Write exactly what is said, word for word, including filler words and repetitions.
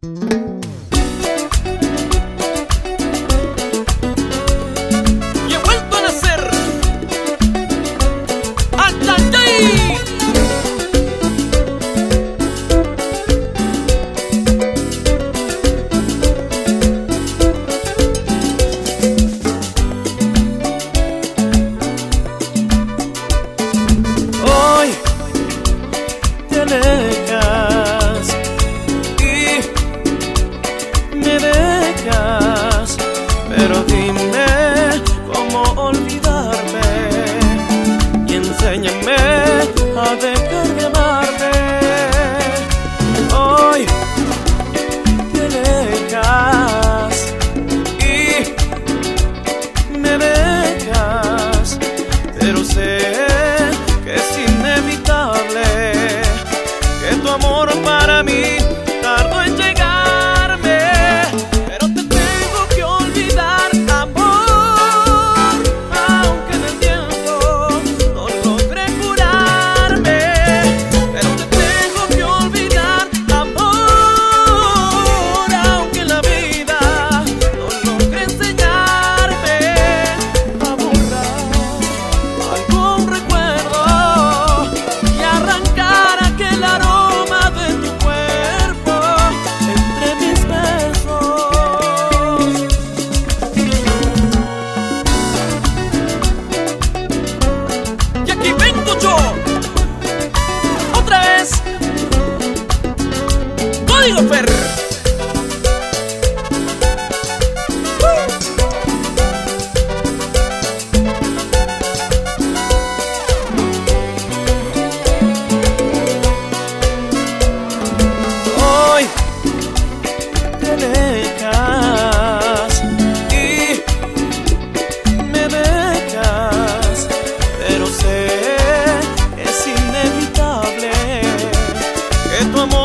Y he vuelto a nacer. ¡Ay! Hoy te alejas y me dejas, pero dime cómo olvidarme y enséñame a dejar de amarte. Hoy te alejas y me dejas, pero sé que es inevitable, que tu amor para mí tardó en llegarme, pero te tengo que olvidar, amor, aunque en el tiempo no logré curarme, pero te tengo que olvidar, amor, aunque en la vida no logré enseñarme a borrar algún recuerdo y arrancar aquel aroma de tu cuerpo entre mis besos. Y aquí vengo yo, otra vez, Código Fer. Hoy te alejas y me dejas, pero sé que es inevitable, que tu amor